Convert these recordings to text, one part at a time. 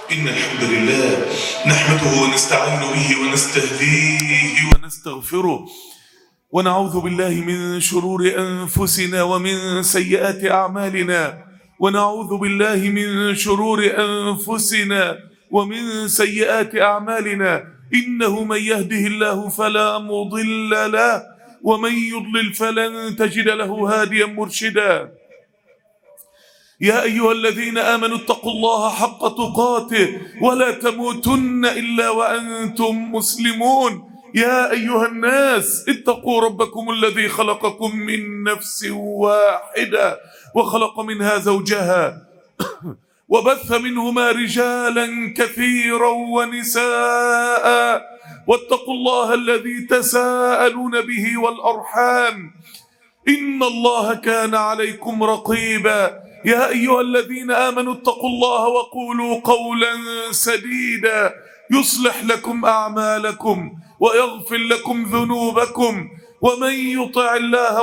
إن الحمد لله نحمده ونستعين به ونستهديه ونستغفره ونعوذ بالله من شرور أنفسنا ومن سيئات أعمالنا ونعوذ بالله من شرور أنفسنا ومن سيئات أعمالنا إنه من يهده الله فلا مضل له ومن يضلل فلن تجد له هاديا مرشدا. يا أيها الذين آمنوا اتقوا الله حق تقاته ولا تموتن إلا وأنتم مسلمون. يا أيها الناس اتقوا ربكم الذي خلقكم من نفس واحدة وخلق منها زوجها وبث منهما رجالا كثيرا ونساء واتقوا الله الذي تساءلون به والأرحام إن الله كان عليكم رقيبا. يا أيها الذين آمنوا اتقوا الله وقولوا قولا سديدا يصلح لكم أعمالكم ويغفر لكم ذنوبكم ومن يطع الله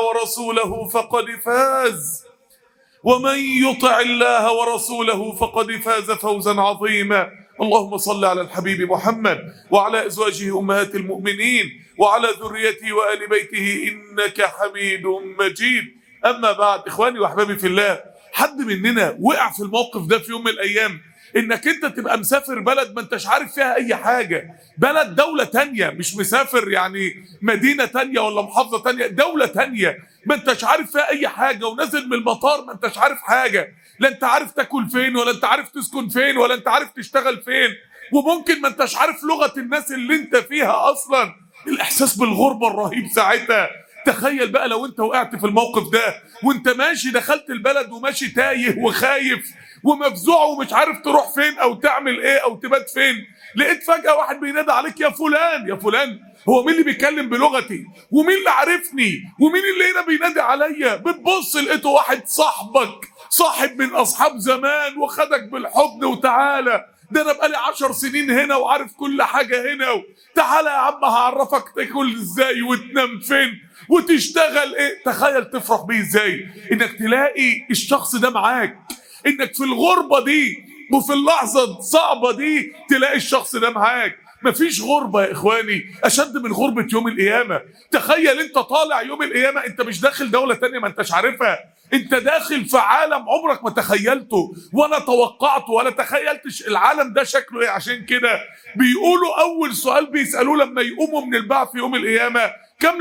ورسوله فقد فاز فوزا عظيما. اللهم صل على الحبيب محمد وعلى أزواجه أمهات المؤمنين وعلى ذريته وآل بيته إنك حميد مجيد. أما بعد، إخواني وأحبابي في الله، حد مننا وقع في الموقف ده في يوم من الأيام؟ إنك أنت تبقى مسافر بلد ما أنتش عارف فيها أي حاجة، بلد دولة تانية، مش مسافر يعني مدينة تانية ولا محافظة تانية، دولة تانية ما أنتش عارف فيها أي حاجة، ونازل من المطار ما أنتش عارف حاجة، لا أنت عارف تاكل فين ولا أنت عارف تسكن فين ولا أنت عارف تشتغل فين، وممكن ما أنتش عارف لغة الناس اللي أنت فيها أصلا. الإحساس بالغربة الرهيب ساعتها. تخيل بقى لو أنت وقعت في الموقف ده وأنت ماشي، دخلت البلد وماشي تايه وخايف ومفزوع ومش عارف تروح فين او تعمل ايه او تبات فين، لقيت فجأة واحد بينادى عليك: يا فلان يا فلان. هو مين اللي بيتكلم بلغتي؟ ومين اللي عارفني؟ ومين اللي هنا بينادي عليا؟ بتبص لقيته واحد صاحبك، صاحب من اصحاب زمان، وخدك بالحضن وتعالى ده انا بقالي 10 سنين هنا وعارف كل حاجة هنا، تعالى يا عم هعرفك تاكل ازاي وتنام فين وتشتغل ايه. تخيل تفرح بيه ازاي انك تلاقي الشخص ده معاك، انك في الغربة دي وفي اللحظة الصعبة دي تلاقي الشخص ده معاك. مفيش غربة يا اخواني اشد من غربة يوم القيامة. تخيل انت طالع يوم القيامة، انت مش داخل دولة تانية ما انتش عارفها، انت داخل في عالم عمرك ما تخيلته ولا توقعته ولا تخيلتش العالم ده شكله ايه. عشان كده بيقولوا اول سؤال بيسألوه لما يقوموا من البعث في يوم القيامة: كم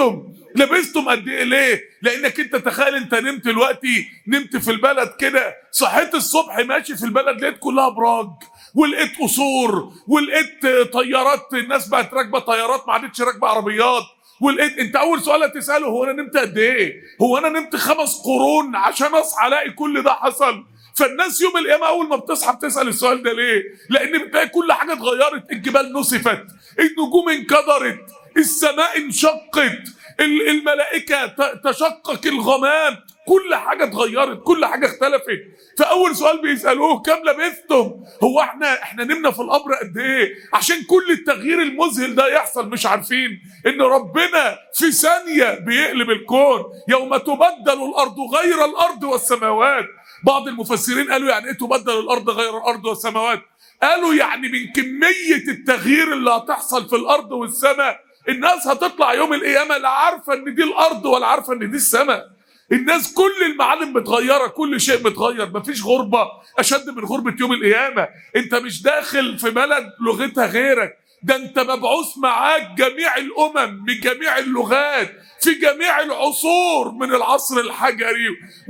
لبثتم قد ايه؟ ليه؟ لانك انت تخيل انت نمت دلوقتي، نمت في البلد كده، صحيت الصبح ماشي في البلد لقيت كلها ابراج ولقيت قصور ولقيت طيارات، الناس بقت راكبه طيارات ما عادتش راكبه عربيات، ولقيت انت اول سؤال هتساله: هو انا نمت قد ايه؟ هو انا نمت 5 قرون عشان اصحى الاقي كل ده حصل؟ فالناس يوم القيامه اول ما بتصحى بتسال السؤال ده ليه؟ لان بتلاقي كل حاجه اتغيرت، الجبال نسفت، النجوم انكدرت، السماء انشقت، الملائكة تشقق الغمام، كل حاجة اتغيرت، كل حاجة اختلفت. فأول سؤال بيسألوه: كم لبثتم؟ هو احنا نمنا في القبر قد ايه عشان كل التغيير المذهل ده يحصل؟ مش عارفين ان ربنا في ثانية بيقلب الكون. يوم تبدل الأرض غير الأرض والسماوات. بعض المفسرين قالوا يعني ايه تبدل الأرض غير الأرض والسماوات؟ قالوا يعني من كمية التغيير اللي هتحصل في الأرض والسماء الناس هتطلع يوم القيامة لا عارفة ان دي الارض ولا عارفة ان دي السماء. الناس كل المعالم متغيرة، كل شيء متغير. مفيش غربة اشد من غربة يوم القيامة. انت مش داخل في بلد لغتها غيرك، ده انت مبعوث معاك جميع الامم بجميع اللغات في جميع العصور، من العصر الحجري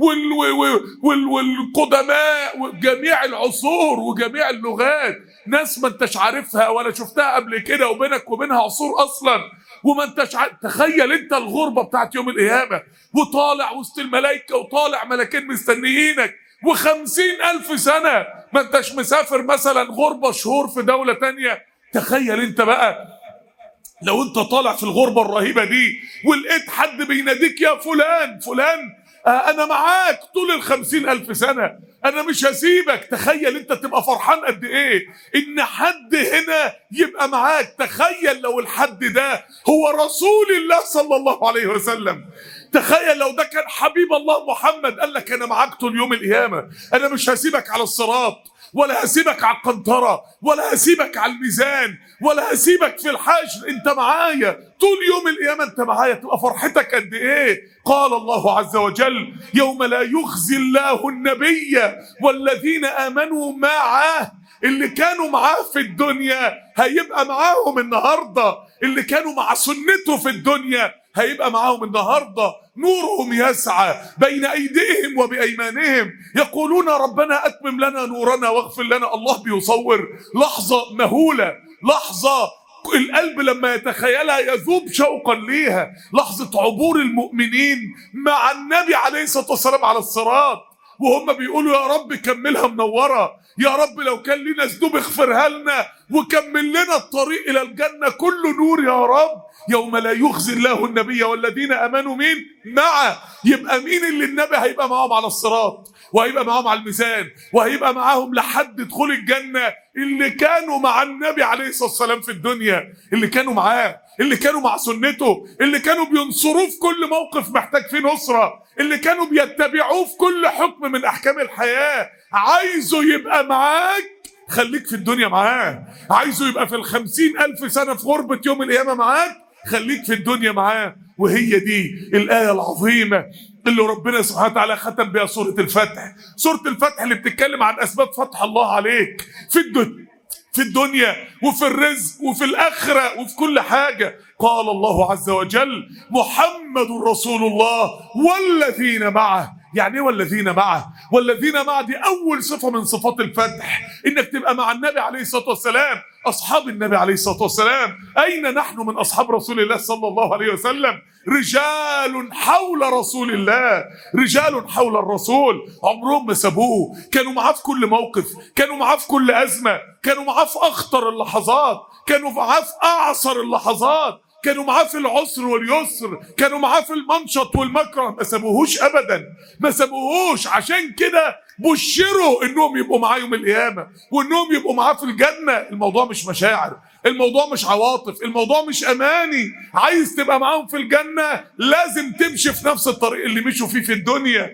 والقدماء وجميع العصور وجميع اللغات. ناس ما انتش عارفها ولا شفتها قبل كده، وبينك وبينها عصور اصلا وما انتش تخيل انت الغربة بتاعت يوم القيامة، وطالع وسط الملائكة وطالع ملاكين مستنيينك، و50,000 سنة ما انتش مسافر مثلا غربة شهور في دولة تانية. تخيل انت بقى لو انت طالع في الغربة الرهيبة دي ولقيت حد بيناديك: يا فلان انا معاك طول 50,000 سنة، انا مش هسيبك. تخيل انت تبقى فرحان قد ايه ان حد هنا يبقى معاك. تخيل لو الحد ده هو رسول الله صلى الله عليه وسلم. تخيل لو ده كان حبيب الله محمد قال لك: انا معاك طول يوم القيامة، انا مش هسيبك على الصراط ولا هسيبك على القنطرة، ولا هسيبك على الميزان، ولا هسيبك في الحشر، انت معايا طول يوم القيامة، انت معايا. تبقى فرحتك قد ايه؟ قال الله عز وجل: يوم لا يخزي الله النبي والذين آمنوا معه. اللي كانوا معاه في الدنيا هيبقى معاهم النهاردة، اللي كانوا مع سنته في الدنيا هيبقى معاهم النهاردة. نورهم يسعى بين أيديهم وبأيمانهم يقولون ربنا أتمم لنا نورنا واغفر لنا. الله بيصور لحظة مهولة، لحظة القلب لما يتخيلها يذوب شوقا ليها، لحظة عبور المؤمنين مع النبي عليه الصلاة والسلام على الصراط، وهم بيقولوا يا رب كملها منورة، يا رب لو كان لنا ذنوب اغفرها لنا وكمل لنا الطريق إلى الجنة كله نور يا رب. يوم لا يخزي الله النبي والذين آمنوا مين معه. يبقى مين اللي النبي هيبقى معاهم على الصراط، وهيبقى معاهم على الميزان، وهيبقى معاهم لحد دخول الجنة؟ اللي كانوا مع النبي عليه الصلاة والسلام في الدنيا، اللي كانوا معاه، اللي كانوا مع سنته، اللي كانوا بينصروه في كل موقف محتاج فيه نصرة، اللي كانوا بيتبعوه في كل حكم من أحكام الحياة. عايزه يبقى معاك، خليك في الدنيا معاه. عايزه يبقى في 50,000 سنة في غربة يوم القيامة معاك، خليك في الدنيا معاه. وهي دي الآية العظيمة اللي ربنا سبحانه وتعالى ختم بها سورة الفتح. سورة الفتح اللي بتتكلم عن أسباب فتح الله عليك في الدنيا وفي الرزق وفي الآخرة وفي كل حاجة. قال الله عز وجل: محمد رسول الله والذين معه. يعني ايه والذين معه؟ والذين معه دي أول صفة من صفات الفتح، إنك تبقى مع النبي عليه الصلاة والسلام، أصحاب النبي عليه الصلاة والسلام. أين نحن من أصحاب رسول الله صلى الله عليه وسلم؟ رجال حول رسول الله، رجال حول الرسول، عمرهم ما سابوه، كانوا معاه في كل موقف، كانوا معاه في كل أزمة، كانوا معاه في أخطر اللحظات، كانوا معاه في أعصر اللحظات، كانوا معاه في العسر واليسر، كانوا معاه في المنشط والمكره، ما سابوهوش ابدا، ما سابوهوش. عشان كده بشروا انهم يبقوا معاه يوم القيامه، وانهم يبقوا معاه في الجنه. الموضوع مش مشاعر، الموضوع مش عواطف، الموضوع مش اماني. عايز تبقى معاهم في الجنه لازم تمشي في نفس الطريق اللي مشوا فيه في الدنيا.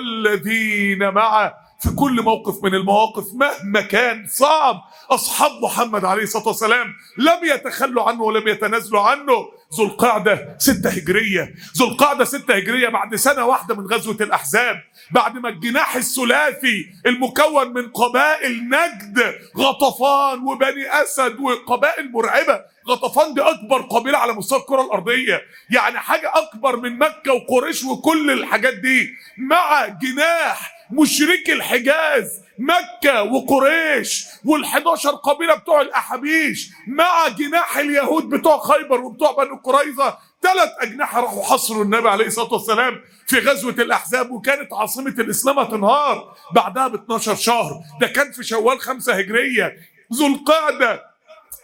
والذين معه، في كل موقف من المواقف مهما كان صعب، أصحاب محمد عليه الصلاة والسلام لم يتخلوا عنه ولم يتنازلوا عنه. ذو القعدة 6 هجرية، ذو القعدة 6 هجرية، بعد سنة واحدة من غزوة الأحزاب، بعد ما الجناح الثلاثي المكون من قبائل نجد، غطفان وبني أسد وقبائل مرعبة. غطفان دي أكبر قبيلة على مستوى الكرة الأرضية، يعني حاجة أكبر من مكة وقريش وكل الحاجات دي، مع جناح مشركي الحجاز مكة وقريش وال11 قبيلة بتوع الأحابيش، مع جناح اليهود بتوع خيبر وبتوع بني قريظة. 3 أجنحة راحوا حصروا النبي عليه الصلاة والسلام في غزوة الأحزاب، وكانت عاصمة الإسلام تنهار بعدها ب12 شهر. ده كان في شوال 5 هجرية. ذو القعدة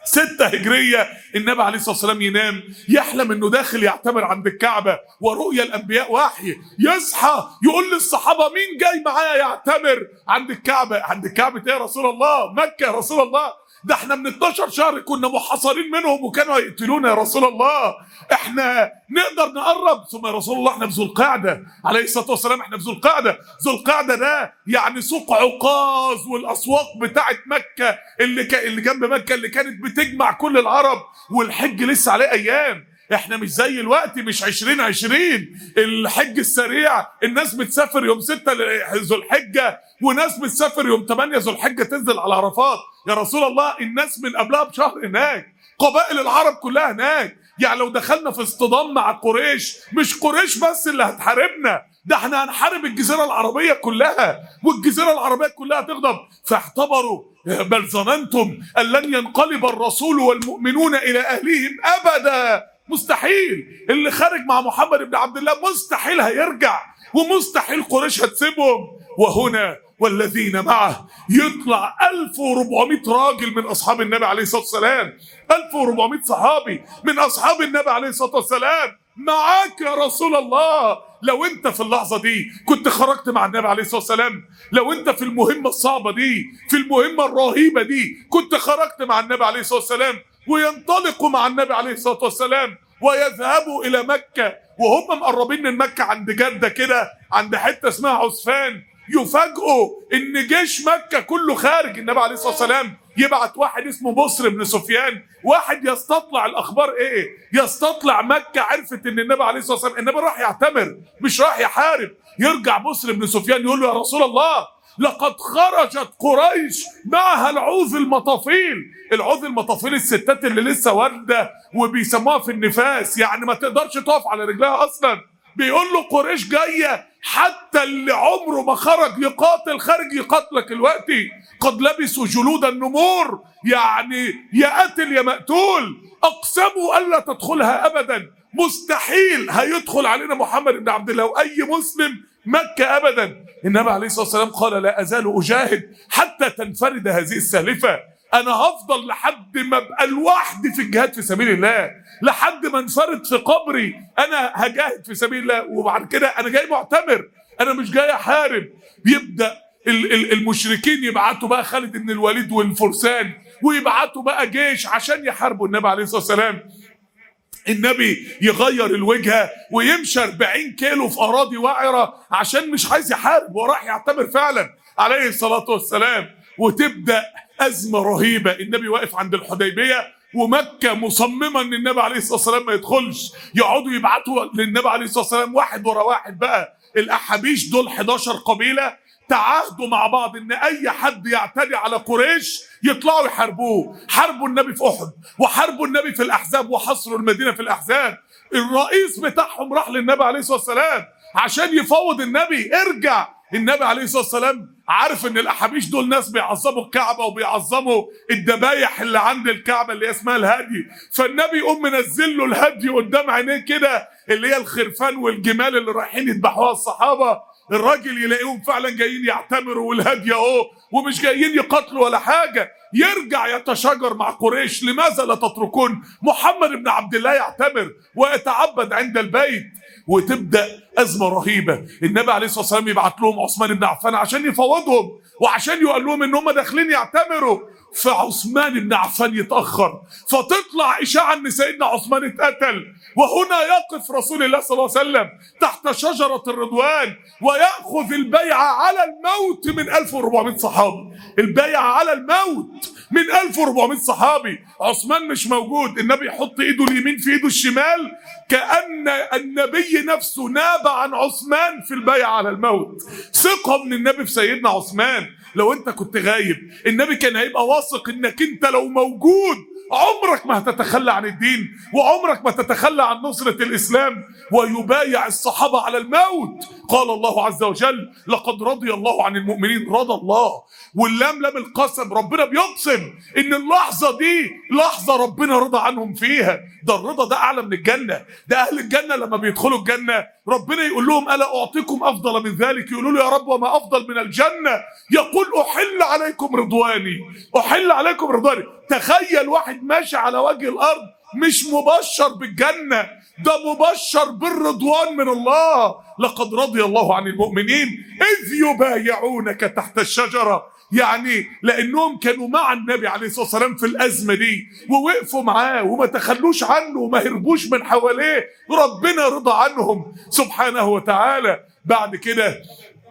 6 هجرية، النبي عليه الصلاة والسلام ينام يحلم انه داخل يعتمر عند الكعبة، ورؤيا الانبياء وحي. يصحى يقول للصحابة: مين جاي معايا يعتمر عند الكعبة؟ عند الكعبة ايه يا رسول الله؟ مكة يا رسول الله، ده احنا من 12 شهر كنا محاصرين منهم وكانوا هيقتلونا يا رسول الله، احنا نقدر نقرب؟ ثم يا رسول الله احنا في ذو القعدة عليه الصلاة والسلام، احنا في ذو القعدة. ذو القعدة ده يعني سوق عكاظ والاسواق بتاعت مكة اللي جنب مكة، اللي كانت بتجمع كل العرب، والحج لسه عليه ايام. احنا مش زي الوقت، مش 2020 الحج السريع، الناس بتسافر يوم 6 ذو الحجة، وناس بتسافر يوم 8 ذو الحجة تنزل على عرفات. يا رسول الله الناس من قبلها بشهر هناك، قبائل العرب كلها هناك. يعني لو دخلنا في اصطدام مع قريش، مش قريش بس اللي هتحاربنا، ده احنا هنحارب الجزيرة العربية كلها، والجزيرة العربية كلها تغضب. فاعتبروا: بل ظننتم أن لن ينقلب الرسول والمؤمنون إلى أهليهم أبدا. مستحيل، اللي خارج مع محمد بن عبد الله مستحيل هيرجع، ومستحيل قريش هتسيبهم. وهنا والذين معه يطلع 1400 راجل من أصحاب النبي عليه الصلاة والسلام، 1400 صحابي من أصحاب النبي عليه الصلاة والسلام معاك يا رسول الله. لو انت في اللحظة دي كنت خرجت مع النبي عليه الصلاة والسلام، لو انت في المهمة الصعبة دي، في المهمة الرهيبة دي، كنت خرجت مع النبي عليه الصلاة والسلام، وينطلقوا مع النبي عليه الصلاة والسلام ويذهبوا إلى مكة، وهم مقربين من مكة عند جدة كده، عند حتة اسمها عسفان، يفاجئوا ان جيش مكة كله خارج. النبي عليه الصلاة والسلام يبعت واحد اسمه بصر بن سفيان، واحد يستطلع الاخبار ايه، يستطلع مكة عرفت ان النبي عليه الصلاة والسلام النبي راح يعتمر مش راح يحارب. يرجع بصر بن سفيان يقول له يا رسول الله لقد خرجت قريش معها العوذ المطافيل. العوذ المطافيل الستات اللي لسه والده وبيسموها في النفاس، يعني ما تقدرش تقف على رجلها اصلا. بيقول له قريش جايه، حتى اللي عمره ما خرج يقاتل خارج يقاتلك دلوقتي. قد لبسوا جلود النمور، يعني يا قاتل يا مقتول. اقسموا الا تدخلها ابدا، مستحيل هيدخل علينا محمد بن عبد الله واي مسلم مكة أبدا. النبي عليه الصلاة والسلام قال لا أزال أجاهد حتى تنفرد هذه السالفة. أنا هفضل لحد ما أبقى لوحدي في الجهاد في سبيل الله، لحد ما انفرد في قبري أنا هجاهد في سبيل الله، وبعد كده أنا جاي معتمر، أنا مش جاي أحارب. بيبدأ المشركين يبعتوا بقى خالد بن الوليد والفرسان، ويبعتوا بقى جيش عشان يحاربوا النبي عليه الصلاة والسلام. النبي يغير الوجهة ويمشي 40 كيلو في أراضي وعرة عشان مش عايز يحارب وراح يعتمر فعلا عليه الصلاة والسلام. وتبدأ أزمة رهيبة. النبي واقف عند الحديبية ومكة مصممة ان النبي عليه الصلاة والسلام ما يدخلش. يقعدوا يبعتوا للنبي عليه الصلاة والسلام واحد ورا واحد بقى. الأحابيش دول 11 قبيلة تعاهدوا مع بعض ان اي حد يعتدي على قريش يطلعوا يحاربوه. حاربوا النبي في احد، وحاربوا النبي في الاحزاب، وحصروا المدينه في الاحزاب. الرئيس بتاعهم راح للنبي عليه الصلاه والسلام عشان يفوض النبي ارجع. النبي عليه الصلاه والسلام عارف ان الاحابيش دول ناس بيعظموا الكعبه وبيعظموا الذبايح اللي عند الكعبه اللي اسمها الهدي. فالنبي يقوم منزل له الهدي قدام عينيه كده، اللي هي الخرفان والجمال اللي رايحين يذبحوها الصحابه. الراجل يلاقيهم فعلا جايين يعتمروا والهدي اهو، ومش جايين يقاتلوا ولا حاجه. يرجع يتشاجر مع قريش، لماذا لا تتركون محمد بن عبد الله يعتمر ويتعبد عند البيت؟ وتبدا ازمه رهيبه. النبي عليه الصلاه والسلام يبعت لهم عثمان بن عفان عشان يفوضهم وعشان يقول لهم ان هم داخلين يعتمروا. فعثمان بن عفان يتاخر، فتطلع اشاعه ان سيدنا عثمان اتقتل. وهنا يقف رسول الله صلى الله عليه وسلم تحت شجره الرضوان وياخذ البيعه على الموت من 1400 صحابي. البيعه على الموت من 1400 صحابي. عثمان مش موجود، النبي يحط ايده اليمين في ايده الشمال كأن النبي نفسه ناب عن عثمان في البيعة على الموت. ثقة من النبي في سيدنا عثمان. لو انت كنت غايب النبي كان هيبقى واثق انك انت لو موجود عمرك ما هتتخلى عن الدين، وعمرك ما تتخلى عن نصرة الإسلام. ويبايع الصحابة على الموت. قال الله عز وجل لقد رضي الله عن المؤمنين. رضى الله، واللام لام القسم. ربنا بيقسم ان اللحظة دي لحظة ربنا رضى عنهم فيها. ده الرضا ده اعلى من الجنة. ده اهل الجنة لما بيدخلوا الجنة ربنا يقول لهم ألا أعطيكم أفضل من ذلك؟ يقولوا له يا رب وما أفضل من الجنة؟ يقول أحل عليكم رضواني، أحل عليكم رضواني. تخيل واحد ماشي على وجه الأرض مش مبشر بالجنة، ده مبشر بالرضوان من الله. لقد رضي الله عن المؤمنين إذ يبايعونك تحت الشجرة. يعني لأنهم كانوا مع النبي عليه الصلاة والسلام في الأزمة دي ووقفوا معاه وما تخلوش عنه وما هربوش من حواليه. ربنا رضى عنهم سبحانه وتعالى. بعد كده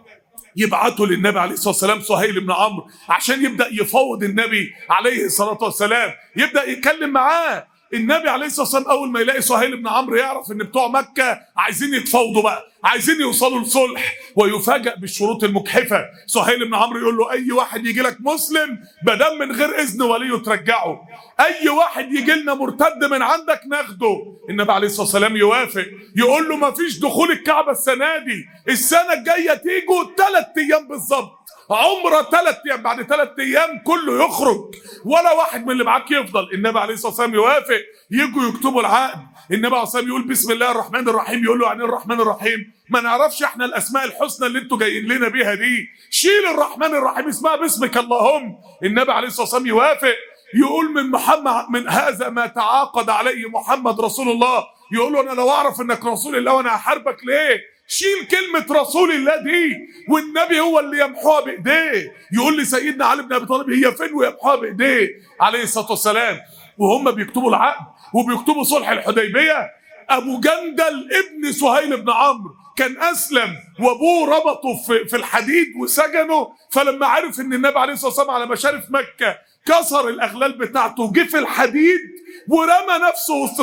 يبعثوا للنبي عليه الصلاة والسلام سهيل بن عمرو عشان يبدأ يفوض النبي عليه الصلاة والسلام، يبدأ يتكلم معاه. النبي عليه الصلاة والسلام أول ما يلاقي سهيل بن عمرو يعرف إن بتوع مكة عايزين يتفاوضوا بقى، عايزين يوصلوا لصلح. ويفاجأ بالشروط المجحفة. سهيل بن عمرو يقول له أي واحد يجي لك مسلم بدم من غير إذن وليه ترجعه، أي واحد يجي لنا مرتد من عندك ناخده. النبي عليه الصلاة والسلام يوافق، يقول له ما فيش دخول الكعبة السنة دي، السنة الجاية تيجوا 3 أيام بالظبط، عمره 3 أيام، بعد 3 أيام كله يخرج ولا واحد من اللي معاك يفضل. النبي عليه الصلاة والسلام يوافق، يجوا يكتبوا العقد. النبي عليه الصلاة والسلام يقول بسم الله الرحمن الرحيم. يقول له يعني الرحمن الرحيم؟ ما نعرفش احنا الأسماء الحسنى اللي انتوا جايين لنا بيها دي، شيل الرحمن الرحيم اسمها باسمك اللهم. النبي عليه الصلاة والسلام يوافق، يقول من محمد من هذا ما تعاقد عليه محمد رسول الله. يقول له انا لو اعرف انك رسول الله وانا هحاربك ليه؟ شيل كلمة رسول الله دي، والنبي هو اللي يمحوها بإيديه. يقول لي سيدنا علي بن أبي طالب هي فين ويمحوها بإيديه عليه الصلاة والسلام. وهم بيكتبوا العقد وبيكتبوا صلح الحديبية، أبو جندل ابن سهيل بن عمرو كان اسلم وابوه ربطه في الحديد وسجنه، فلما عرف ان النبي عليه الصلاه والسلام على مشارف مكه كسر الاغلال بتاعته وجه في الحديد ورمى نفسه وسط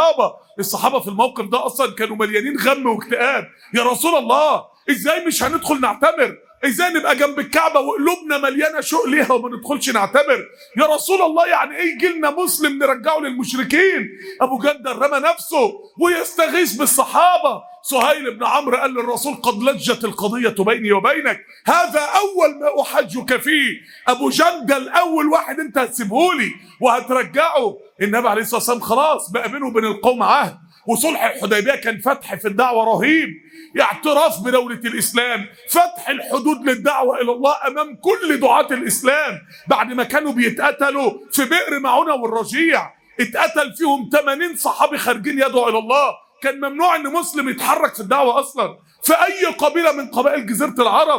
الصحابه في الموقف ده اصلا كانوا مليانين غم واكتئاب. يا رسول الله ازاي مش هندخل نعتمر؟ ازاي نبقى جنب الكعبه وقلوبنا مليانه شوق ليها وما ندخلش نعتمر؟ يا رسول الله يعني ايه يجي لنا مسلم نرجعه للمشركين؟ ابو جندل رمى نفسه ويستغيث بالصحابه. سهيل بن عمرو قال للرسول قد لجت القضيه بيني وبينك، هذا اول ما احجك فيه. ابو جندل اول واحد انت هتسيبهولي وهترجعه. النبي عليه الصلاه والسلام خلاص بقى بينه وبين القوم عهد، وصلح الحديبيه كان فتح في الدعوه رهيب، اعتراف بدولة الإسلام، فتح الحدود للدعوة إلى الله أمام كل دعاة الإسلام. بعد ما كانوا بيتقتلوا في بئر معونة والرجيع، اتقتل فيهم 80 صحابي خارجين يدعوا إلى الله. كان ممنوع إن مسلم يتحرك في الدعوة أصلا في أي قبيلة من قبائل جزيرة العرب.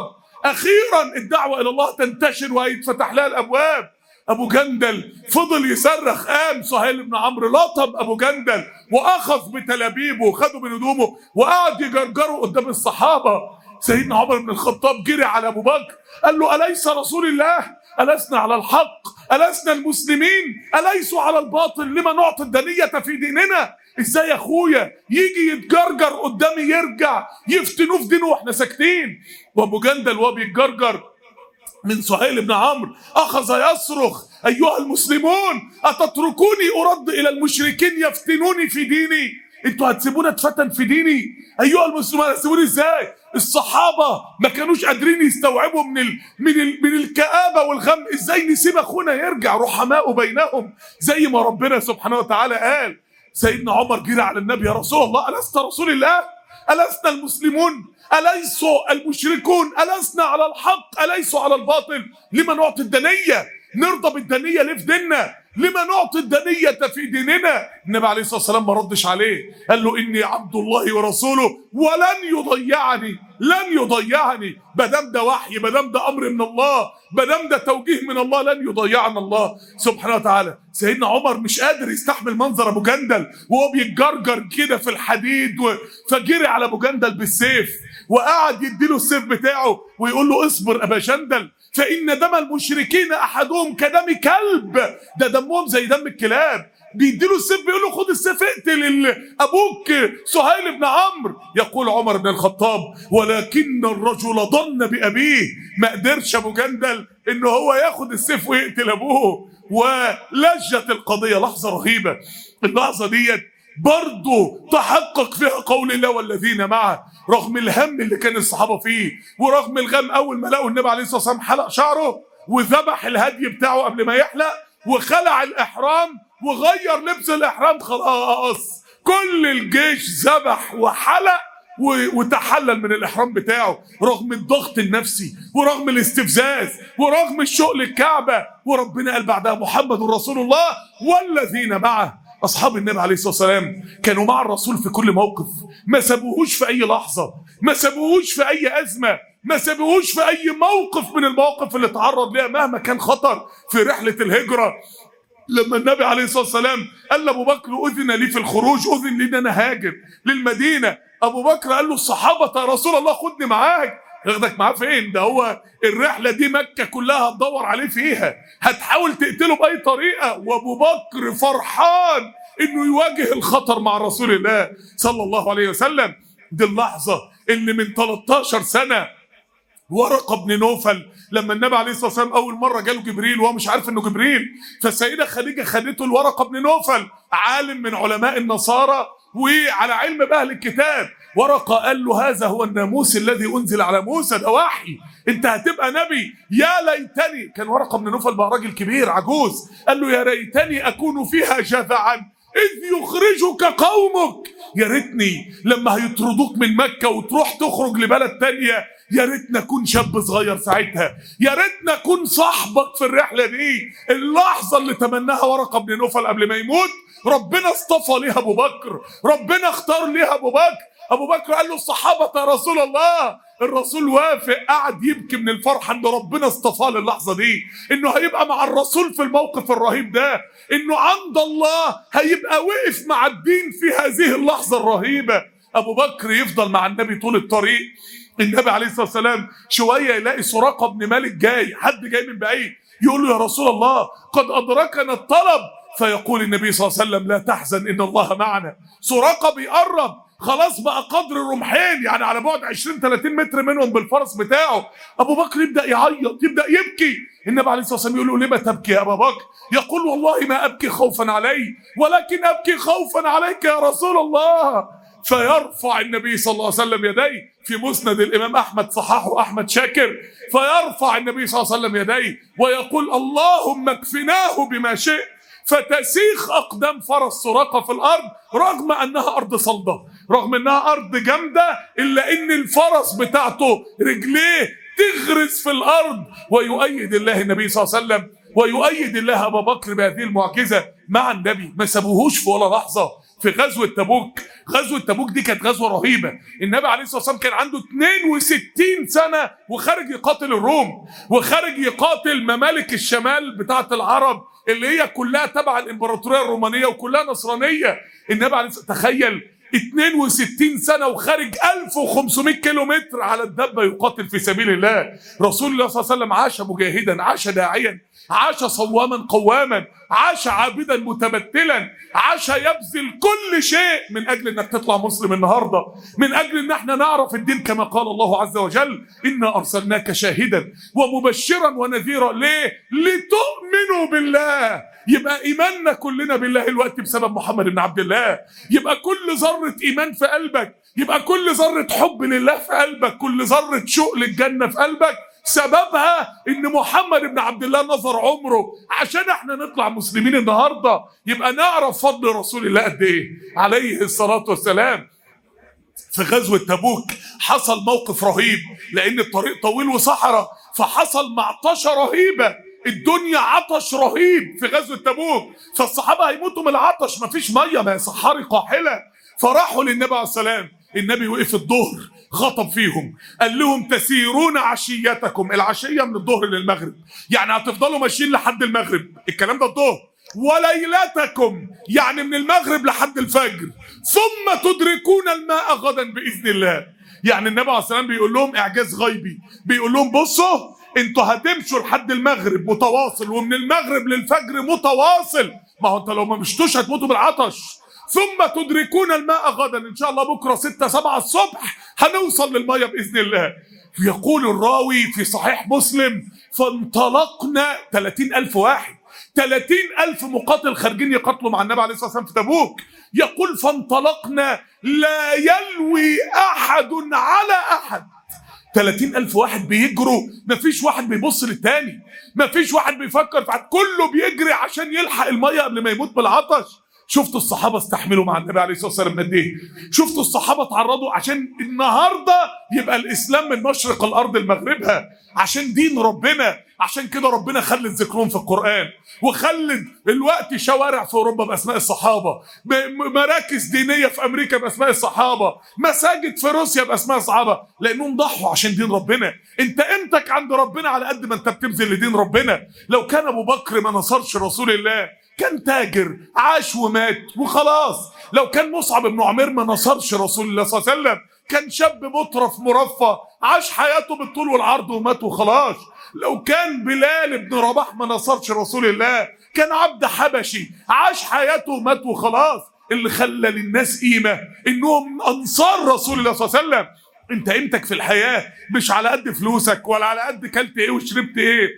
أخيرا الدعوة إلى الله تنتشر وهيتفتح لها الأبواب. ابو جندل فضل يصرخ، قام سهيل بن عمرو لطم ابو جندل واخذ بتلابيبه وخده من هدومه وقعد يجرجره قدام الصحابه. سيدنا عمر بن الخطاب جري على ابو بكر قال له اليس رسول الله؟ ألسنا على الحق؟ ألسنا المسلمين؟ أليسوا على الباطل؟ لما نعطي الدنية في ديننا؟ ازاي يا اخويا يجي يتجرجر قدامي يرجع يفتنوه في دينه واحنا ساكتين؟ وابو جندل وهو بيتجرجر من سهيل بن عمرو اخذ يصرخ ايها المسلمون اتتركوني ارد الى المشركين يفتنوني في ديني؟ انتوا هتسيبوني اتفتن في ديني؟ ايها المسلمون هتسيبوني ازاي؟ الصحابه ما كانوش قادرين يستوعبوا من الكآبه والغم، ازاي نسيب اخونا يرجع؟ رحماء بينهم زي ما ربنا سبحانه وتعالى قال. سيدنا عمر جرى على النبي يا رسول الله ألست رسول الله؟ ألسنا المسلمون؟ أليسوا المشركون؟ ألسنا على الحق؟ أليسوا على الباطل؟ لما نعطي الدنية؟ نرضى بالدنية ليه في ديننا؟ لما نعطي الدنية في ديننا؟ النبي عليه الصلاة والسلام ما ردش عليه، قال له إني عبد الله ورسوله ولن يضيعني، لن يضيعني. بدم ده وحي، بدم ده أمر من الله، بدم ده توجيه من الله، لن يضيعنا الله سبحانه وتعالى. سيدنا عمر مش قادر يستحمل منظر أبو جندل وهو بيتجرجر كده في الحديد، فجري على أبو جندل بالسيف وقعد يديله السيف بتاعه ويقول له اصبر أبا جندل فإن دم المشركين أحدهم كدم كلب، ده دمهم زي دم الكلاب. بيديله السيف بيقول له خد السيف اقتل أبوك سهيل بن عمرو. يقول عمر بن الخطاب ولكن الرجل ظن بأبيه، ما قدرش أبو جندل إن هو ياخد السيف ويقتل أبوه، ولجت القضية. لحظة رهيبة، اللحظة ديت برضه تحقق فيها قول الله والذين معه، رغم الهم اللي كان الصحابه فيه ورغم الغم. اول ما لقوا النبي عليه الصلاه والسلام حلق شعره وذبح الهدي بتاعه قبل ما يحلق وخلع الاحرام وغير لبس الاحرام، خلاص كل الجيش ذبح وحلق وتحلل من الاحرام بتاعه، رغم الضغط النفسي ورغم الاستفزاز ورغم الشوق للكعبه. وربنا قال بعدها محمد رسول الله والذين معه. أصحاب النبي عليه الصلاة والسلام كانوا مع الرسول في كل موقف، ما سابوهوش في أي لحظة، ما سابوهوش في أي أزمة، ما سابوهوش في أي موقف من المواقف اللي تعرض لها مهما كان خطر. في رحلة الهجرة لما النبي عليه الصلاة والسلام قال لأبو بكر أذن لي في الخروج، أذن لي إن أنا هاجر للمدينة، أبو بكر قال له الصحابة يا رسول الله خدني معاك. ياخدك معاه فين؟ ده هو الرحلة دي مكة كلها هتدور عليه فيها، هتحاول تقتله بأي طريقة. وأبو بكر فرحان إنه يواجه الخطر مع رسول الله صلى الله عليه وسلم. دي اللحظة اللي من 13 سنة ورقة بن نوفل لما النبي عليه الصلاة والسلام أول مرة جاله جبريل وهو مش عارف إنه جبريل، فالسيدة خديجة خدته الورقة بن نوفل عالم من علماء النصارى وعلى علم بأهل الكتاب. ورقة قال له هذا هو الناموس الذي أنزل على موسى، ده وحي، أنت هتبقى نبي. يا ليتني، كان ورقة بن نوفل بقى راجل كبير عجوز، قال له يا ليتني أكون فيها جذعا إذ يخرجك قومك. يا ريتني لما هيطردوك من مكة وتروح تخرج لبلد تانية، يا ريتنا اكون شاب صغير ساعتها، يا ريتنا اكون صاحبك في الرحله دي. اللحظه اللي تمناها ورقه بن نوفل قبل ما يموت ربنا اصطفى ليها ابو بكر، ربنا اختار ليها ابو بكر. ابو بكر قال له الصحابه يا رسول الله، الرسول وافق، قعد يبكي من الفرحه ان ربنا اصطفاه للحظه دي، انه هيبقى مع الرسول في الموقف الرهيب ده، انه عند الله هيبقى وقف مع الدين في هذه اللحظه الرهيبه. ابو بكر يفضل مع النبي طول الطريق. النبي عليه الصلاه والسلام شويه يلاقي سراقه بن مالك جاي، حد جاي من بعيد، يقول له يا رسول الله قد ادركنا الطلب. فيقول النبي صلى الله عليه وسلم لا تحزن ان الله معنا. سراقه بيقرب، خلاص بقى قدر الرمحين، يعني على بعد 20-30 متر منهم بالفرس بتاعه. ابو بكر يبدا يعيط، يبدا يبكي. النبي عليه الصلاه والسلام يقول له لما تبكي يا ابا بكر؟ يقول والله ما ابكي خوفا علي ولكن ابكي خوفا عليك يا رسول الله. فيرفع النبي صلى الله عليه وسلم يديه، في مسند الامام احمد صححه احمد شاكر، فيرفع النبي صلى الله عليه وسلم يديه ويقول اللهم اكفناه بما شئت. فتسيخ اقدام فرس سراقه في الارض، رغم انها ارض صلبه، رغم انها ارض جامده، الا ان الفرس بتاعته رجليه تغرز في الارض. ويؤيد الله النبي صلى الله عليه وسلم ويؤيد الله ابا بكر بهذه المعجزه مع النبي، ما سابوهوش في ولا لحظه. في غزوه تبوك، غزوه تبوك دي كانت غزوه رهيبه. النبي عليه الصلاه والسلام كان عنده 62 سنه وخارج يقاتل الروم، وخارج يقاتل ممالك الشمال بتاعه العرب اللي هي كلها تبع الامبراطوريه الرومانيه وكلها نصرانيه. النبي عليه الصلاه والسلام تخيل 62 سنه وخارج 1500 كيلو متر على الدبه يقاتل في سبيل الله. رسول الله صلى الله عليه وسلم عاش مجاهدا، عاش داعيا، عاش صواما قواما، عاش عابدا متبتلا، عاش يبذل كل شيء من اجل انك تطلع مسلم النهارده، من اجل ان احنا نعرف الدين كما قال الله عز وجل انا ارسلناك شاهدا ومبشرا ونذيرا. ليه؟ لتؤمنوا بالله. يبقى ايماننا كلنا بالله الوقت بسبب محمد بن عبد الله، يبقى كل ذره ايمان في قلبك، يبقى كل ذره حب لله في قلبك، كل ذره شوق للجنه في قلبك سببها ان محمد بن عبد الله نظر عمره عشان احنا نطلع مسلمين النهارده. يبقى نعرف فضل رسول الله قد ايه عليه الصلاه والسلام. في غزوه تبوك حصل موقف رهيب، لان الطريق طويل وصحراء، فحصل معطشه رهيبه، الدنيا عطش رهيب في غزوه تبوك، فالصحابه هيموتوا من العطش، مفيش ميه، ما هي صحاري قاحله. فراحوا للنبي عليه السلام، النبي وقف الظهر خطب فيهم، قال لهم تسيرون عشيتكم، العشيه من الظهر للمغرب، يعني هتفضلوا ماشيين لحد المغرب، الكلام ده الظهر، وليلتكم يعني من المغرب لحد الفجر، ثم تدركون الماء غدا باذن الله. يعني النبي عليه السلام بيقول لهم اعجاز غيبي، بيقول لهم بصوا انتوا هتمشوا لحد المغرب متواصل، ومن المغرب للفجر متواصل، ما هو انت لو ما مشتوش هتموتوا بالعطش. ثم تدركون الماء غدا، ان شاء الله بكره 6-7 الصبح هنوصل للميه باذن الله. يقول الراوي في صحيح مسلم فانطلقنا 30,000 واحد، 30,000 مقاتل خارجين يقاتلوا مع النبي عليه الصلاه والسلام في تبوك. يقول فانطلقنا لا يلوي احد على احد، 30,000 واحد بيجروا، مفيش واحد بيبص للتاني، مفيش واحد بيفكر في حد، كله بيجري عشان يلحق الميه قبل ما يموت بالعطش. شفتوا الصحابه استحملوا مع النبي عليه الصلاه والسلام قد ايه؟ شفتوا الصحابه تعرضوا عشان النهارده يبقى الاسلام من مشرق الارض لمغربها، عشان دين ربنا. عشان كده ربنا خلد ذكرهم في القران، وخلد الوقت شوارع في اوروبا باسماء الصحابه، مراكز دينيه في امريكا باسماء الصحابه، مساجد في روسيا باسماء الصحابه، لانهم ضحوا عشان دين ربنا. انت قيمتك عند ربنا على قد ما انت بتبذل لدين ربنا. لو كان ابو بكر ما نصرش رسول الله كان تاجر عاش ومات وخلاص. لو كان مصعب بن عمير ما نصرش رسول الله صلى الله عليه وسلم كان شاب مطرف مرفه عاش حياته بالطول والعرض ومات وخلاص. لو كان بلال بن رباح ما نصرش رسول الله كان عبد حبشي عاش حياته ومات وخلاص. اللي خلى للناس قيمه انهم انصار رسول الله صلى الله عليه وسلم. انت قيمتك في الحياه مش على قد فلوسك، ولا على قد كلت ايه وشربت ايه،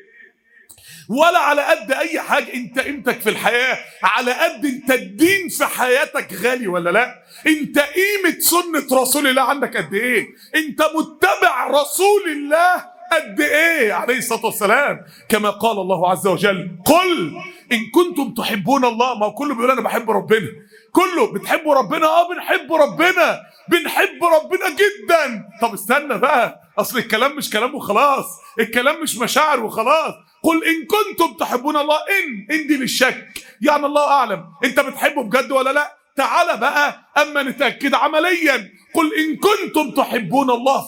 ولا على قد اي حاجه. انت قيمتك في الحياه على قد انت الدين في حياتك غالي ولا لا. انت قيمه سنه رسول الله عندك قد ايه، انت متبع رسول الله قد ايه عليه الصلاه والسلام. كما قال الله عز وجل قل ان كنتم تحبون الله. ما هو كله بيقول انا بحب ربنا، كله بتحبوا ربنا؟ بنحب ربنا، بنحب ربنا جدا. طب استنى بقى، اصل الكلام مش كلام وخلاص، الكلام مش مشاعر وخلاص. قل ان كنتم تحبون الله، ان دي للشك، يعني الله اعلم انت بتحبه بجد ولا لا. تعالى بقى اما نتاكد عمليا. قل ان كنتم تحبون الله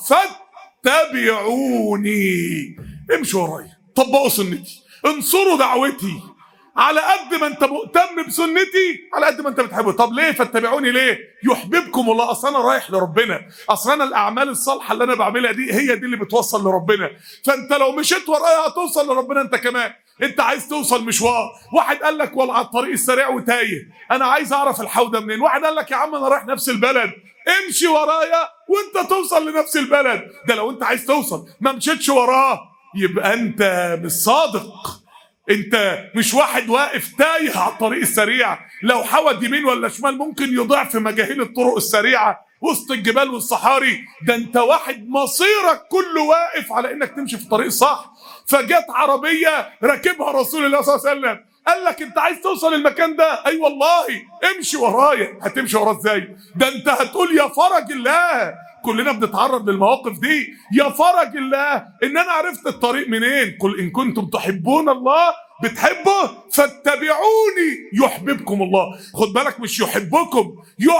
فاتبعوني، امشوا ورايا، طبقوا سنتي، انصروا دعوتي. على قد ما انت مهتم بسنتي على قد ما انت بتحبه. طب ليه؟ فاتبعوني ليه؟ يحببكم الله. اصل انا رايح لربنا، اصل انا الاعمال الصالحه اللي انا بعملها دي هي دي اللي بتوصل لربنا. فانت لو مشيت ورايا هتوصل لربنا انت كمان. انت عايز توصل مشوار، واحد قال لك والله على الطريق السريع وتايه، انا عايز اعرف الحوضه منين. واحد قال لك يا عم انا رايح نفس البلد، امشي ورايا وانت توصل لنفس البلد. ده لو انت عايز توصل، ما مشيتش وراه يبقى انت مش صادق. انت مش واحد واقف تايه على الطريق السريع، لو حود يمين ولا شمال ممكن يضيع في مجاهيل الطرق السريعه وسط الجبال والصحاري. ده انت واحد مصيرك كله واقف على انك تمشي في الطريق الصح. فجت عربيه راكبها رسول الله صلى الله عليه وسلم، قال لك انت عايز توصل المكان ده؟ اي والله، امشي ورايا. هتمشي وراه ازاي؟ ده انت هتقول يا فرج الله. كلنا بنتعرض للمواقف دي. يا فرج الله ان انا عرفت الطريق منين. قل ان كنتم تحبون الله، بتحبه فاتبعوني يحببكم الله. خد بالك، مش يحبكم،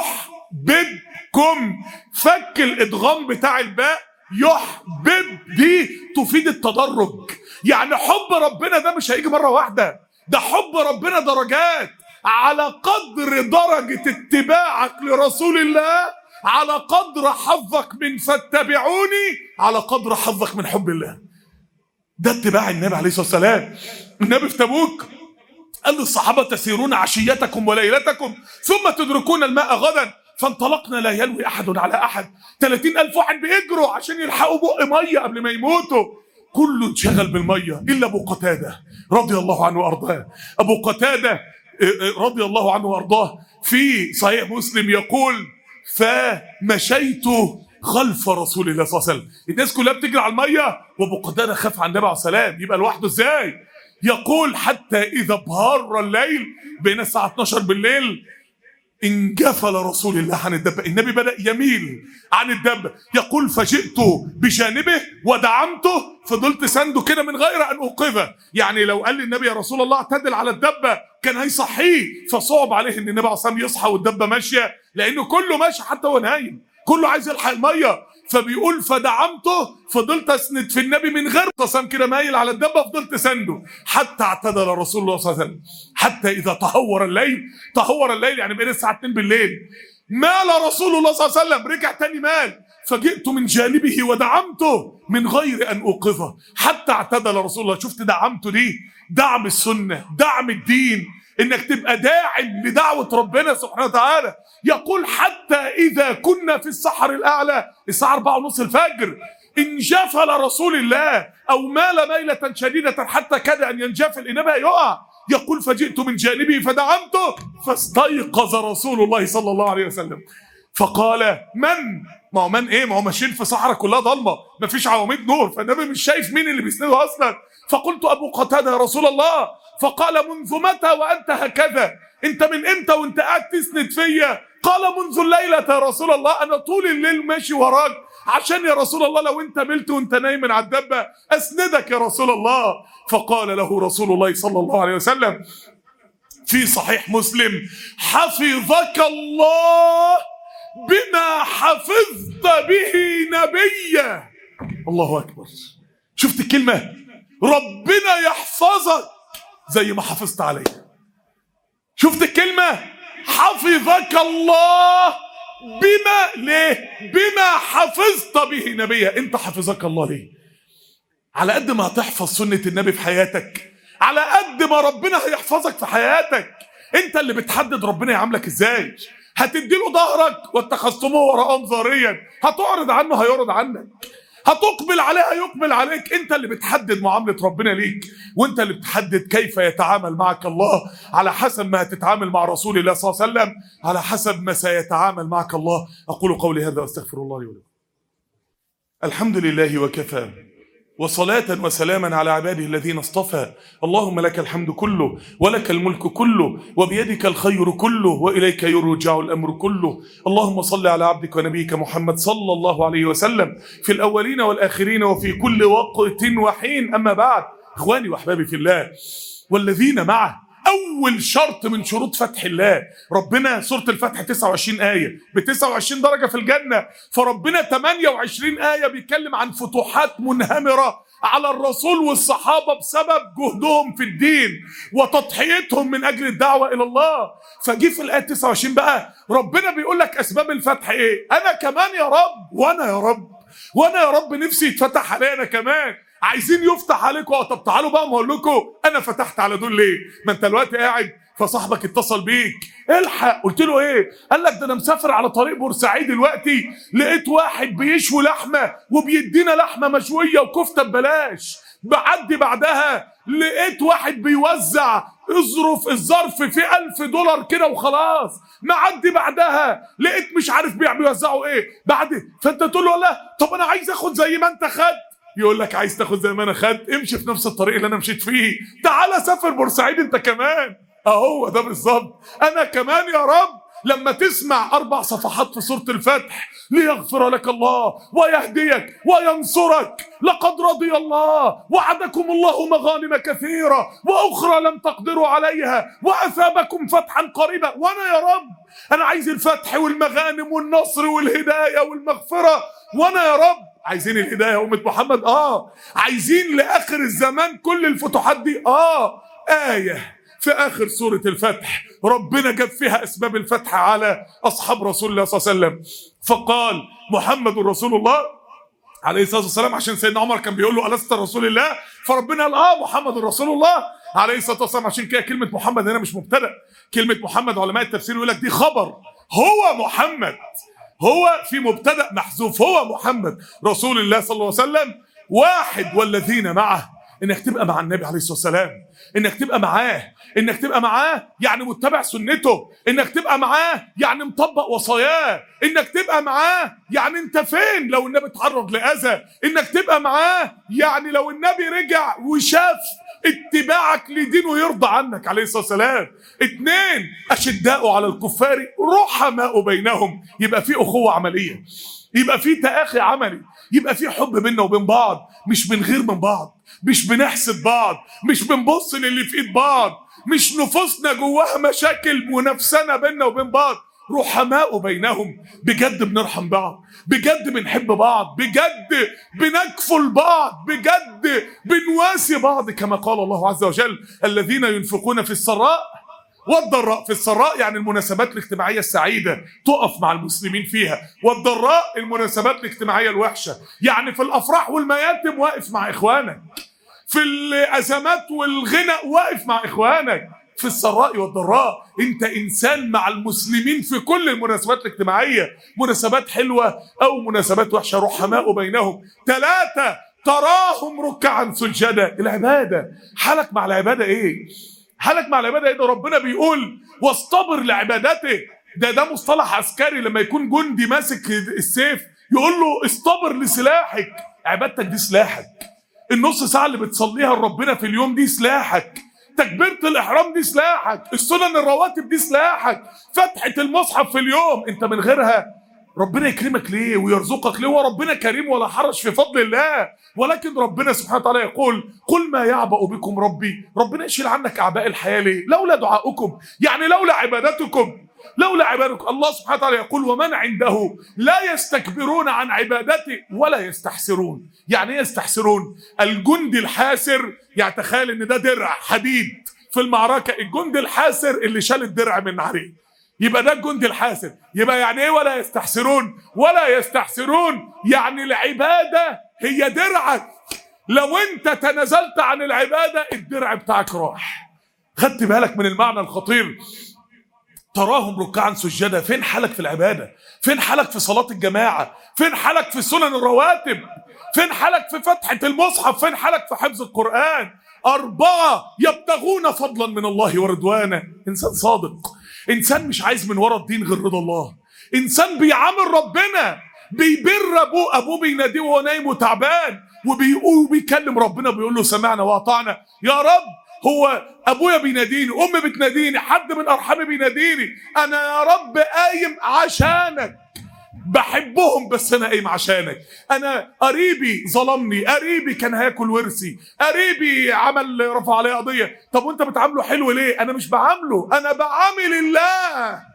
يحببكم. فك الادغام بتاع الباء، يحبب دي تفيد التدرج. يعني حب ربنا ده مش هيجي مره واحده، ده حب ربنا درجات. على قدر درجه اتباعك لرسول الله، على قدر حظك من فاتبعوني، على قدر حظك من حب الله. ده اتباع النبي عليه الصلاه والسلام. النبي في تبوك قال للصحابه تسيرون عشيتكم وليلتكم ثم تدركون الماء غدا، فانطلقنا لا يلوي احد على احد. 30,000 واحد بيجروا عشان يلحقوا بق ميه قبل ما يموتوا. كله انشغل بالميه الا ابو قتاده رضي الله عنه وارضاه. ابو قتاده رضي الله عنه وارضاه في صحيح مسلم يقول: فمشيت خلف رسول الله صلى الله عليه وسلم. الناس كلها بتجري على الميه وابو قتاده خاف على النبي عليه السلام، يبقى لوحده ازاي؟ يقول: حتى اذا بهار الليل، بين الساعه 12 بالليل، انجفل رسول الله عن الدبه. النبي بدأ يميل عن الدبه. يقول: فجئت بجانبه ودعمته، فضلت سنده كده من غير ان اوقظه. يعني لو قال لي النبي يا رسول الله اعتدل على الدبه كان هيصحيه، فصعب عليه ان النبي عليه الصلاه والسلام يصحى والدبه ماشيه، لانه كله ماشي حتى وهو نايم، كله عايز يلحق الميه. فبيقول: فدعمته، فضلت اسند في النبي من غير تصام كده، مايل على الدبه، فضلت سنده حتى اعتدل رسول الله صلى الله عليه وسلم. حتى اذا تهور الليل، تهور الليل يعني بين الساعه 2 بالليل، مال رسول الله صلى الله عليه وسلم، رجع تاني مال. فجئت من جانبه ودعمته من غير ان اوقظه حتى اعتدل رسول الله. شفت دعمته دي؟ دعم السنه، دعم الدين، انك تبقى داعم لدعوه ربنا سبحانه وتعالى. يقول: حتى اذا كنا في السحر الاعلى، الساعه 4:30 الفجر، انجفل رسول الله او مال ميله شديده حتى كاد ان ينجفل، انما يقع. يقول: فجئت من جانبه فدعمته فاستيقظ رسول الله صلى الله عليه وسلم فقال: من؟ ما هو من ايه؟ ما هو ماشيين في صحراء كلها ضلمه، ما فيش عواميد نور، فالنبي مش شايف مين اللي بيسنده اصلا. فقلت: ابو قتاده يا رسول الله. فقال: منذ متى وانت هكذا؟ انت من امتى وانت قاعد تسند فيا؟ قال: منذ الليله يا رسول الله، انا طول الليل ماشي وراك عشان يا رسول الله لو انت ملت وانت نايم من على الدبه اسندك يا رسول الله. فقال له رسول الله صلى الله عليه وسلم في صحيح مسلم: حفظك الله بما حفظت به نبيه. الله اكبر. شفت الكلمه؟ ربنا يحفظك زي ما حافظت عليه. شفت الكلمه؟ حفظك الله بما، ليه؟ بما حفظت به نبيه. انت حفظك الله ليه؟ على قد ما هتحفظ سنه النبي في حياتك على قد ما ربنا هيحفظك في حياتك. انت اللي بتحدد ربنا يعاملك ازاي. هتديله ظهرك واتخذتموه وراءهم ظهريا، هتعرض عنه هيعرض عنك، هتقبل عليه هيقبل عليك. انت اللي بتحدد معاملة ربنا ليك، وانت اللي بتحدد كيف يتعامل معك الله. على حسب ما هتتعامل مع رسول الله صلى الله عليه وسلم، على حسب ما سيتعامل معك الله. اقول قولي هذا واستغفر الله لي ولكم. الحمد لله وكفى، وصلاة وسلاما على عباده الذين اصطفى. اللهم لك الحمد كله ولك الملك كله وبيدك الخير كله وإليك يرجع الأمر كله. اللهم صل على عبدك ونبيك محمد صلى الله عليه وسلم في الأولين والآخرين وفي كل وقت وحين. أما بعد، إخواني وأحبابي في الله والذين معه، أول شرط من شروط فتح الله، ربنا سورة الفتح 29 آية ب 29 درجة في الجنة، فربنا 28 آية بيتكلم عن فتوحات منهمرة على الرسول والصحابة بسبب جهدهم في الدين وتضحيتهم من أجل الدعوة إلى الله. فجي في الآية 29 بقى ربنا بيقول لك أسباب الفتح إيه؟ أنا كمان يا رب، وأنا يا رب نفسي يتفتح علينا أنا كمان. عايزين يفتح عليكم؟ طب تعالوا بقى ما اقول لكم انا فتحت على دول ليه. ما انت دلوقتي قاعد فصاحبك اتصل بيك، الحق، قلت له ايه؟ قال لك ده انا مسافر على طريق بورسعيد دلوقتي، لقيت واحد بيشوي لحمه وبيدينا لحمه مشويه وكفته ببلاش. بعدي بعدها لقيت واحد بيوزع الظرف فيه $1000 كده وخلاص. معدي بعدها لقيت مش عارف بيوزعوا ايه بعد. فانت تقول له لا طب انا عايز اخد زي ما انت خدت. يقول لك عايز تاخد زي ما انا خدت؟ امشي في نفس الطريق اللي انا مشيت فيه، تعالى سافر بورسعيد انت كمان. اهو ده بالظبط انا كمان يا رب. لما تسمع 4 صفحات في سورة الفتح، ليغفر لك الله ويهديك وينصرك، لقد رضي الله وعدكم الله مغانم كثيرة وأخرى لم تقدروا عليها وأثابكم فتحا قريبا. وأنا يا رب أنا عايز الفتح والمغانم والنصر والهداية والمغفرة. وأنا يا رب عايزين الهداية يا أمة محمد، عايزين لآخر الزمان كل الفتوحات دي. آية في آخر سورة الفتح ربنا جاب فيها أسباب الفتح على أصحاب رسول الله صلى الله عليه وسلم، فقال محمد رسول الله عليه الصلاة والسلام، عشان سيدنا عمر كان بيقول له ألست رسول الله؟ فربنا قال محمد رسول الله عليه الصلاة والسلام. عشان كده كلمة محمد هنا مش مبتدأ، كلمة محمد علماء التفسير يقول لك دي خبر، هو محمد، هو في مبتدأ محذوف، هو محمد رسول الله صلى الله عليه وسلم. واحد والذين معه، انك تبقى مع النبي عليه الصلاه والسلام، انك تبقى معاه يعني متبع سنته، انك تبقى معاه يعني مطبق وصاياه، انك تبقى معاه يعني انت فين لو النبي اتعرض لاذى، انك تبقى معاه يعني لو النبي رجع وشاف اتباعك لدينه يرضى عنك عليه الصلاه والسلام. 2 اشداء على الكفار رحماء بينهم، يبقى في اخوه عمليه، يبقى في تآخي عملي، يبقى في حب بيننا وبين بعض، مش بنغير من بعض، مش بنحسد بعض، مش بنبص للي في ايد بعض، مش نفوسنا جواها مشاكل ونفسنا بيننا وبين بعض. رحماء بينهم، بجد بنرحم بعض، بجد بنحب بعض، بجد بنكفل بعض، بجد بنواسي بعض، كما قال الله عز وجل الذين ينفقون في السراء والضراء. في السراء يعني المناسبات الاجتماعية السعيدة تقف مع المسلمين فيها، والضراء المناسبات الاجتماعية الوحشة، يعني في الأفراح والمياتم واقف مع إخوانك، في الأزمات والغنى واقف مع إخوانك. في السراء والضراء انت انسان مع المسلمين في كل المناسبات الاجتماعية، مناسبات حلوة او مناسبات وحشة، رحماء بينهم. 3 تراهم ركعا سجدا. العبادة، حالك مع العبادة ايه؟ حالك مع العبادة ايه؟ ده ربنا بيقول واصطبر لعبادته. ده مصطلح عسكري، لما يكون جندي ماسك السيف يقول له اصطبر لسلاحك. عبادتك دي سلاحك، النص ساعة اللي بتصليها لربنا في اليوم دي سلاحك، تكبيرة الإحرام دي سلاحك، السنن الرواتب دي سلاحك، فتحة المصحف في اليوم. انت من غيرها ربنا يكرمك ليه ويرزقك ليه؟ وربنا كريم ولا حرج في فضل الله. ولكن ربنا سبحانه وتعالى يقول قل ما يعبأ بكم ربي. ربنا يشيل عنك أعباء الحياة ليه؟ لولا دعاؤكم، يعني لولا عبادتكم، لولا عبادتكم. الله سبحانه وتعالى يقول ومن عنده لا يستكبرون عن عبادته ولا يستحسرون. يعني ايه يستحسرون؟ الجندي الحاسر، يعني تخيل ان ده درع حديد في المعركة، الجندي الحاسر اللي شال الدرع من عليه، يبقى ده الجندي الحاسر. يبقى يعني ايه ولا يستحسرون؟ ولا يستحسرون يعني العبادة هي درعك، لو انت تنازلت عن العبادة الدرع بتاعك راح. خدت بالك من المعنى الخطير؟ تراهم ركعا سجدا. فين حالك في العبادة؟ فين حالك في صلاة الجماعة؟ فين حالك في سنن الرواتب؟ فين حالك في فتحة المصحف؟ فين حالك في حفظ القرآن؟ 4 يبتغون فضلا من الله ورضوانا. إنسان صادق، إنسان مش عايز من ورا الدين غير رضا الله، إنسان بيعامل ربنا، بيبر أبوه بيناديه وهو نايم وتعبان، وبيكلم ربنا بيقول له سمعنا وأطعنا. يا رب هو ابويا بيناديني، امي بتناديني، حد من ارحامي بيناديني، انا يا رب قايم عشانك، بحبهم بس انا قايم عشانك. انا قريبي ظلمني، قريبي كان هياكل ورثي، قريبي عمل رفع عليه قضيه، طب وانت بتعامله حلو ليه؟ انا مش بعامله، انا بعامل الله،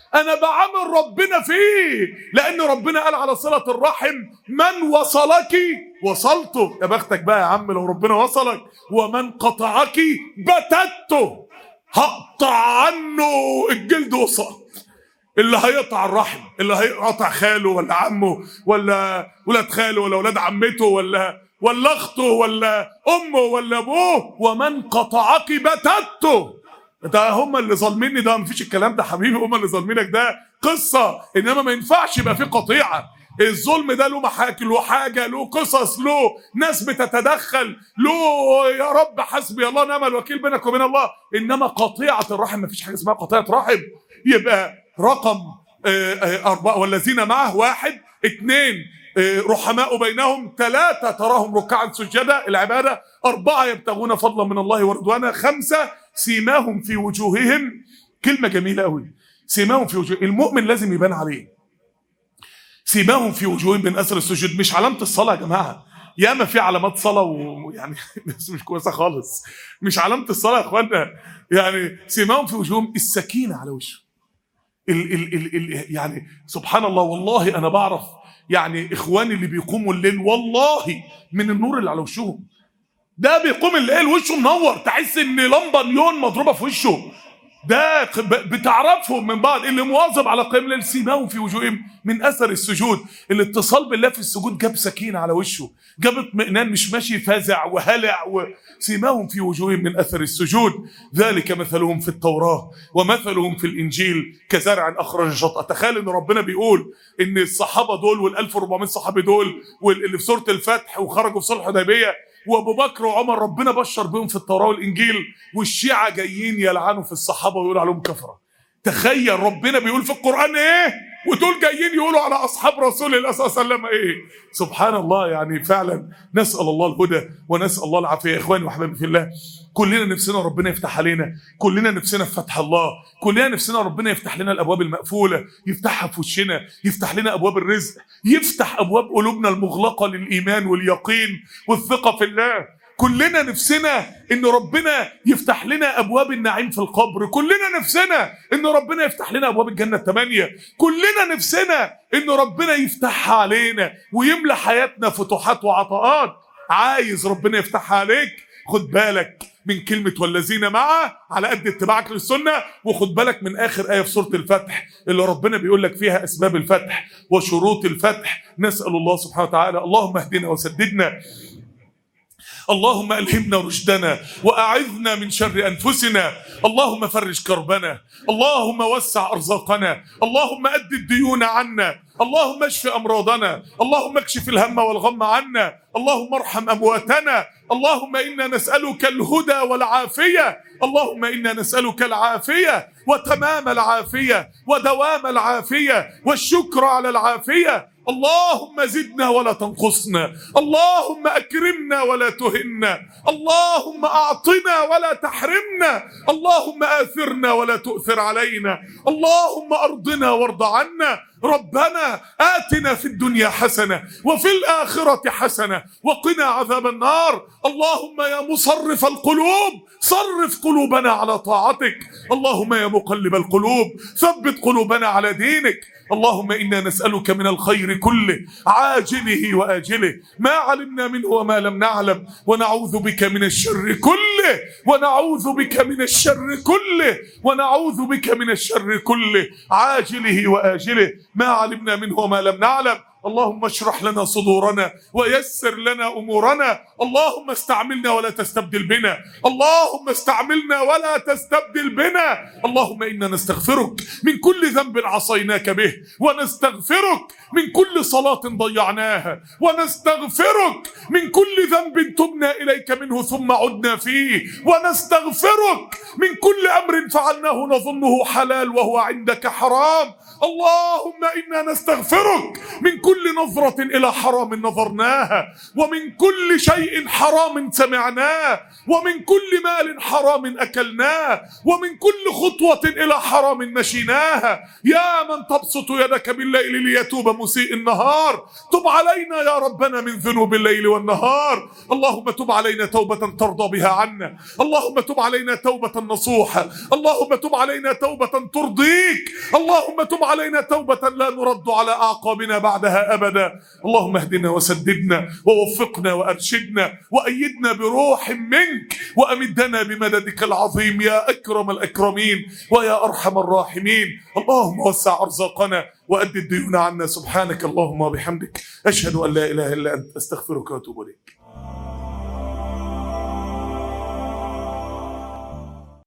انا بعامل ربنا فيه، لان ربنا قال على صلة الرحم من وصلك وصلته. يا بختك بقى يا عم لو ربنا وصلك. ومن قطعك بتته، هقطع عنه الجلد وصل. اللي هيقطع الرحم، اللي هيقطع خاله ولا عمه ولا ولاد خاله ولا ولاد عمته ولا اخته ولا امه ولا ابوه، ومن قطعك بتته. ده هم اللي ظالميني، ده مفيش الكلام ده حبيبي، هم اللي ظالمينك ده قصه، انما ما ينفعش يبقى في قطيعه. الظلم ده له محاكي، له حاجه، له قصص، له ناس بتتدخل، له يا رب حسبي الله ونعم الوكيل بينك وبين الله. انما قطيعه الرحم مفيش حاجه اسمها قطيعه رحم. يبقى رقم 4 والذين معه 1 2 رحماء بينهم 3 تراهم ركعا سجدا العبادة 4 يبتغون فضلا من الله ورضوانا 5 سيماهم في وجوههم. كلمة جميلة قوي، سيماهم في وجوههم. المؤمن لازم يبان عليه سيماهم في وجوههم من أثر السجود. مش علامة الصلاة يا جماعة، ياما في علامات صلاة ويعني بس مش كويسة خالص، مش علامة الصلاة يا اخوانا. يعني سيماهم في وجوههم السكينة على وشه. يعني سبحان الله، والله انا بعرف يعني اخواني اللي بيقوموا الليل والله من النور اللي على وشهم. ده بيقوم الليل وشه منور، تحس ان لمبه نيون مضروبه في وشه. ده بتعرفهم من بعض. اللي مواظب على قيام الليل سيماهم في وجوههم من اثر السجود. الاتصال بالله في السجود جاب سكينه على وشه، جاب اطمئنان، مش ماشي فازع وهلع. سيماهم في وجوههم من اثر السجود ذلك مثلهم في التوراه ومثلهم في الانجيل كزرع اخرج شطأه. تخيل ان ربنا بيقول ان الصحابه دول وال1400 صحابي دول واللي في سوره الفتح وخرجوا في صلح الحديبيه وابو بكر وعمر ربنا بشر بهم في التوراه والانجيل، والشيعه جايين يلعنوا في الصحابه ويقولوا عليهم كفره. تخيل ربنا بيقول في القران ايه ودول جايين يقولوا على اصحاب رسول الله صلى الله عليه وسلم ايه. سبحان الله. يعني فعلا نسال الله الهدى ونسال الله العافيه. يا اخواني واحبابي في الله، كلنا نفسنا ربنا يفتح علينا، كلنا نفسنا في فتح الله، كلنا نفسنا ربنا يفتح لنا الابواب المقفوله، يفتحها في وشنا، يفتح لنا ابواب الرزق، يفتح ابواب قلوبنا المغلقه للايمان واليقين والثقه في الله. كلنا نفسنا ان ربنا يفتح لنا ابواب النعيم في القبر، كلنا نفسنا ان ربنا يفتح لنا ابواب الجنه 8، كلنا نفسنا ان ربنا يفتحها علينا ويملى حياتنا فتوحات وعطاءات. عايز ربنا يفتحها عليك؟ خد بالك من كلمة والذين معه على قد اتباعك للسنة، وخد بالك من آخر آية في سورة الفتح اللي ربنا بيقول لك فيها أسباب الفتح وشروط الفتح. نسأل الله سبحانه وتعالى اللهم اهدنا وسددنا، اللهم ألهمنا رشدنا وأعذنا من شر أنفسنا، اللهم فرج كربنا، اللهم وسع أرزاقنا، اللهم أد الديون عنا، اللهم اشف أمراضنا، اللهم اكشف الهم والغم عنا، اللهم ارحم أمواتنا، اللهم إنا نسألك الهدى والعافية، اللهم إنا نسألك العافية وتمام العافية ودوام العافية والشكر على العافية. اللهم زدنا ولا تنقصنا، اللهم أكرمنا ولا تهنا، اللهم أعطنا ولا تحرمنا، اللهم آثرنا ولا تؤثر علينا، اللهم أرضنا وارض عنا. ربنا آتنا في الدنيا حسنة وفي الآخرة حسنة وقنا عذاب النار. اللهم يا مصرف القلوب صرف قلوبنا على طاعتك، اللهم يا مقلب القلوب ثبت قلوبنا على دينك. اللهم إنا نسألك من الخير كله عاجله وآجله ما علمنا منه وما لم نعلم، ونعوذ بك من الشر كله، ونعوذ بك من الشر كله، ونعوذ بك من الشر كله عاجله وآجله ما علمنا منه وما لم نعلم. اللهم اشرح لنا صدورنا ويسر لنا أمورنا، اللهم استعملنا ولا تستبدل بنا، اللهم استعملنا ولا تستبدل بنا. اللهم إنا نستغفرك من كل ذنب عصيناك به، ونستغفرك من كل صلاة ضيعناها، ونستغفرك من كل ذنب تبنا إليك منه ثم عدنا فيه، ونستغفرك من كل أمر فعلناه نظنه حلال وهو عندك حرام. اللهم إنا نستغفرك من كل نظرة إلى حرام نظرناها، ومن كل شيء حرام سمعناه، ومن كل مال حرام أكلناه، ومن كل خطوة إلى حرام مشيناها. يا من تبسط يدك بالليل ليتوب مسيء النهار، تب علينا يا ربنا من ذنوب الليل والنهار. اللهم تب علينا توبة ترضى بها عنا، اللهم تب علينا توبة نصوحة، اللهم تب علينا توبة ترضيك، اللهم تب علينا توبة لا نرد على أعقابنا بعدها أبدا. اللهم اهدنا وسددنا ووفقنا وأرشدنا وأيدنا بروح منك، وأمدنا بمددك العظيم يا أكرم الأكرمين ويا أرحم الراحمين. اللهم وسع أرزاقنا وأد الديون عنا. سبحانك اللهم وبحمدك، أشهد أن لا إله إلا أنت، أستغفرك وأتوب إليك.